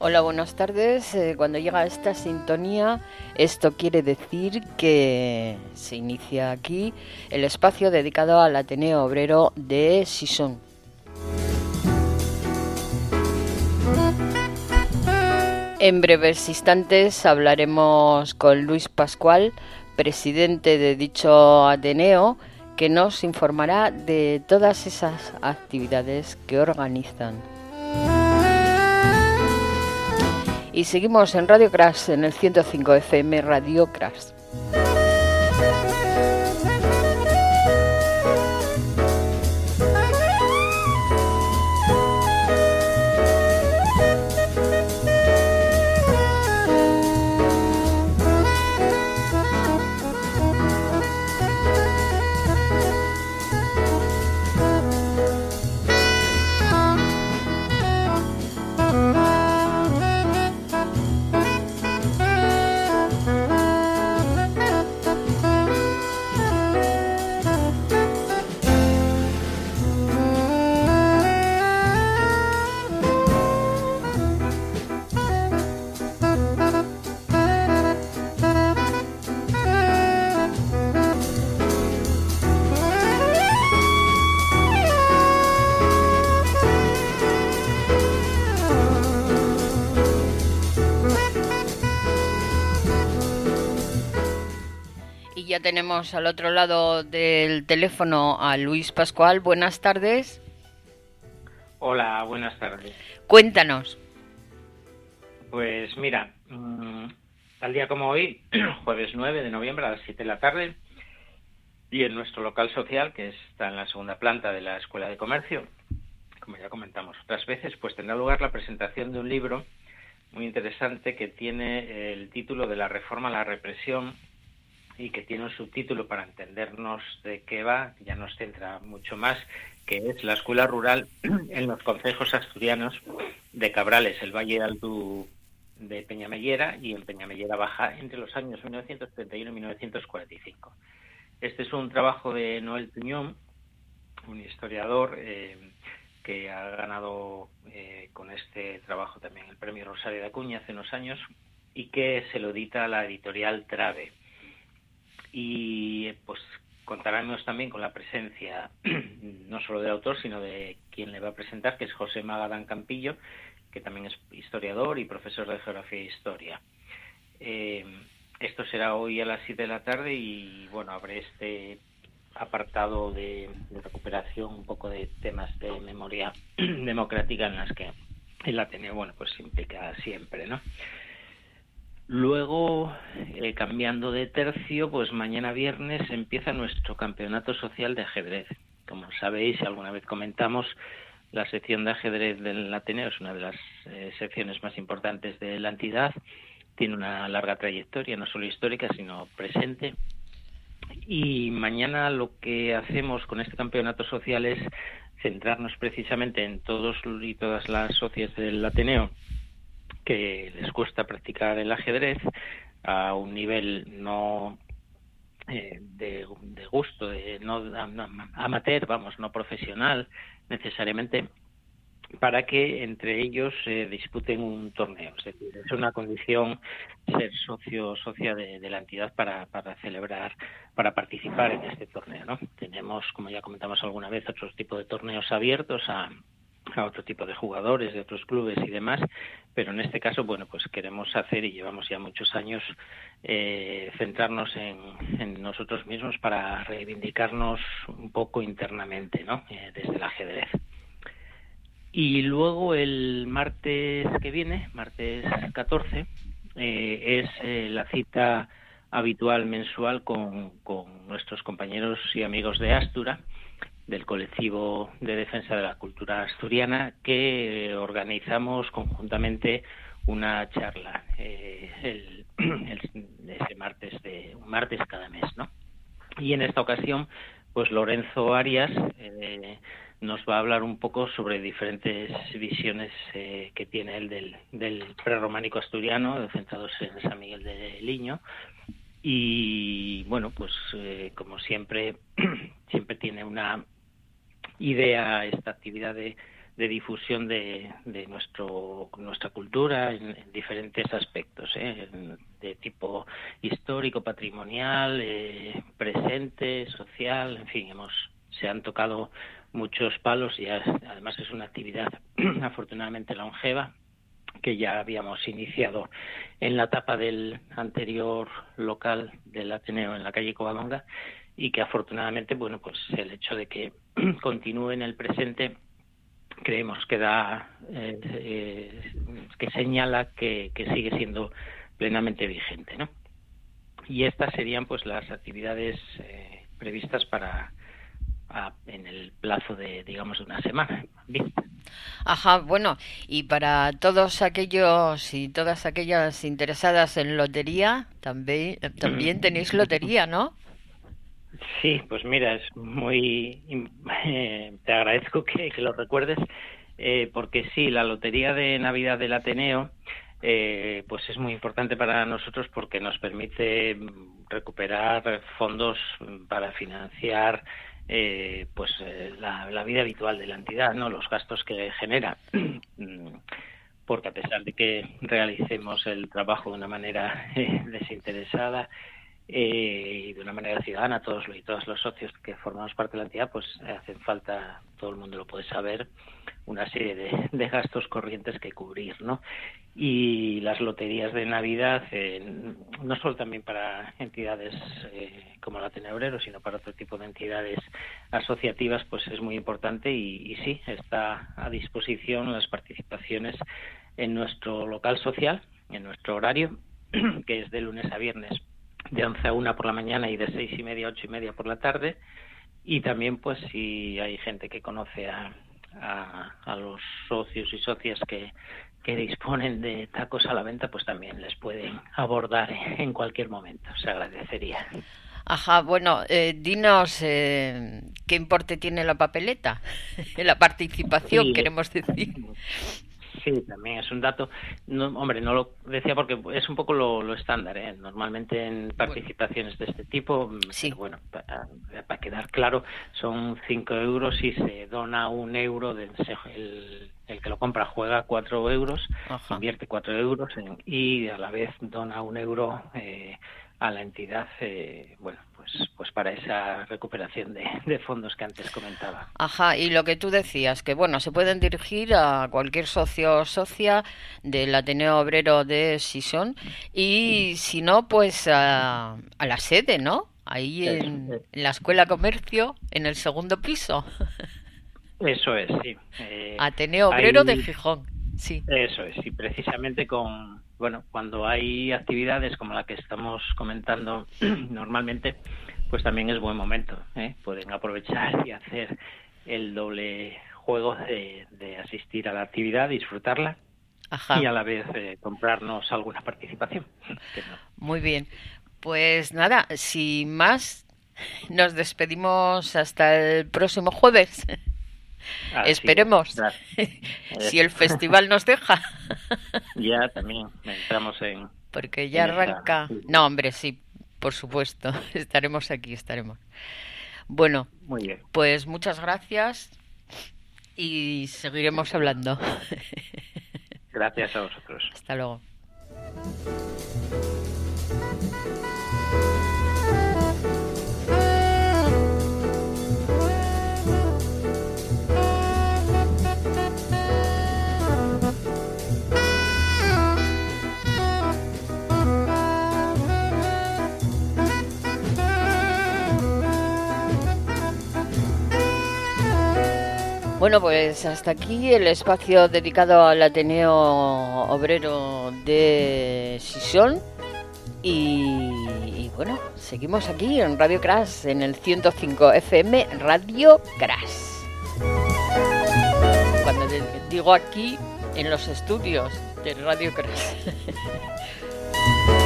Hola, buenas tardes. Cuando llega esta sintonía, esto quiere decir que se inicia aquí el espacio dedicado al Ateneo Obrero de Sison. En breves instantes hablaremos con Luis Pascual, presidente de dicho Ateneo, que nos informará de todas esas actividades que organizan. Y seguimos en Radio Crash, en el 105 FM Radio Crash. Ya tenemos al otro lado del teléfono a Luis Pascual. Buenas tardes. Hola, buenas tardes. Cuéntanos. Pues mira, tal día como hoy, jueves 9 de noviembre a las 7 de la tarde, y en nuestro local social, que está en la segunda planta de la Escuela de Comercio, como ya comentamos otras veces, pues tendrá lugar la presentación de un libro muy interesante que tiene el título de La reforma a la represión, y que tiene un subtítulo para entendernos de qué va, ya nos centra mucho más, que es la escuela rural en los concejos asturianos de Cabrales, el Valle Alto de Peñamellera y en Peñamellera Baja entre los años 1931 y 1945. Este es un trabajo de Noel Tuñón, un historiador que ha ganado con este trabajo también el premio Rosario de Acuña hace unos años y que se lo edita la editorial Trave. Y pues contaremos también con la presencia no solo del autor, sino de quien le va a presentar, que es José Magadán Campillo, que también es historiador y profesor de Geografía e Historia. Esto será hoy a las 7 de la tarde y bueno, habrá este apartado de recuperación, un poco de temas de memoria democrática en las que el Ateneo, bueno, pues se implica siempre, ¿no? Luego, cambiando de tercio, pues mañana viernes empieza nuestro campeonato social de ajedrez. Como sabéis, alguna vez comentamos, la sección de ajedrez del Ateneo es una de las secciones más importantes de la entidad. Tiene una larga trayectoria, no solo histórica, sino presente. Y mañana lo que hacemos con este campeonato social es centrarnos precisamente en todos y todas las socias del Ateneo que les cuesta practicar el ajedrez a un nivel no de gusto, no amateur, vamos, no profesional necesariamente, para que entre ellos disputen un torneo. Es decir, es una condición ser socio o socia de la entidad para celebrar, para participar en este torneo, ¿no? Tenemos, como ya comentamos alguna vez, otros tipos de torneos abiertos a otro tipo de jugadores de otros clubes y demás, pero en este caso, bueno, pues queremos hacer, y llevamos ya muchos años, centrarnos en nosotros mismos para reivindicarnos un poco internamente, ¿no? Desde el ajedrez. Y luego el martes que viene, martes 14, es la cita habitual mensual con nuestros compañeros y amigos de Astura, del colectivo de defensa de la cultura asturiana, que organizamos conjuntamente una charla ese martes, un martes cada mes, ¿no? Y en esta ocasión, pues Lorenzo Arias nos va a hablar un poco sobre diferentes visiones que tiene él del prerrománico asturiano, centrados en San Miguel de Liño. Y bueno, pues como siempre tiene una idea esta actividad de difusión de nuestra cultura en diferentes aspectos, de tipo histórico, patrimonial, presente, social, en fin, se han tocado muchos palos y además es una actividad afortunadamente longeva, que ya habíamos iniciado en la etapa del anterior local del Ateneo en la calle Covadonga, y que afortunadamente, bueno, pues el hecho de que continúe en el presente creemos que que señala que sigue siendo plenamente vigente, ¿no? Y estas serían pues las actividades previstas en el plazo de, digamos, de una semana. Bien. Ajá, bueno, y para todos aquellos y todas aquellas interesadas en lotería, también tenéis lotería, ¿no? Sí, pues mira, es muy... te agradezco que lo recuerdes, porque sí, la lotería de Navidad del Ateneo pues es muy importante para nosotros porque nos permite recuperar fondos para financiar la vida habitual de la entidad, ¿no? Los gastos que genera, porque a pesar de que realicemos el trabajo de una manera desinteresada y de una manera ciudadana, todos los socios que formamos parte de la entidad, pues hacen falta, todo el mundo lo puede saber, una serie de gastos corrientes que cubrir, ¿no? Y las loterías de Navidad, no solo también para entidades como el Ateneo Obrero, sino para otro tipo de entidades asociativas, pues es muy importante y sí, está a disposición las participaciones en nuestro local social, en nuestro horario, que es de lunes a viernes, de 11 a 1 por la mañana y de 6:30 a 8:30 por la tarde. Y también, pues, si hay gente que conoce a los socios y socias que disponen de tacos a la venta, pues también les pueden abordar en cualquier momento. Se agradecería. Ajá, bueno, dinos qué importe tiene la papeleta, la participación, sí, queremos decir. Sí, también es un dato. No, hombre, no lo decía porque es un poco lo estándar, ¿eh? Normalmente en participaciones de este tipo, sí. Bueno, para quedar claro, son 5 euros y se dona 1 euro. El que lo compra juega 4 euros, ajá, invierte 4 euros y a la vez dona 1 euro a la entidad, bueno, pues para esa recuperación de fondos que antes comentaba. Ajá, y lo que tú decías, que bueno, se pueden dirigir a cualquier socio o socia del Ateneo Obrero de Sison y si no, pues a la sede, ¿no? Ahí en la Escuela Comercio, en el segundo piso. Eso es, sí. Ateneo Obrero de Gijón, sí. Eso es, y precisamente cuando hay actividades como la que estamos comentando normalmente, pues también es buen momento, ¿eh? Pueden aprovechar y hacer el doble juego de asistir a la actividad, disfrutarla. Ajá. Y a la vez comprarnos alguna participación. Muy bien, pues nada, sin más, nos despedimos hasta el próximo jueves. Esperemos, si el festival nos deja. Ya también entramos en... Porque ya arranca... No, hombre, sí, por supuesto, estaremos. Bueno, muy bien. Pues muchas gracias y seguiremos hablando. Gracias a vosotros. Hasta luego. Bueno, pues hasta aquí el espacio dedicado al Ateneo Obrero de Sison y bueno, seguimos aquí en Radio Crash, en el 105 FM Radio Crash. Cuando digo aquí, en los estudios de Radio Crash.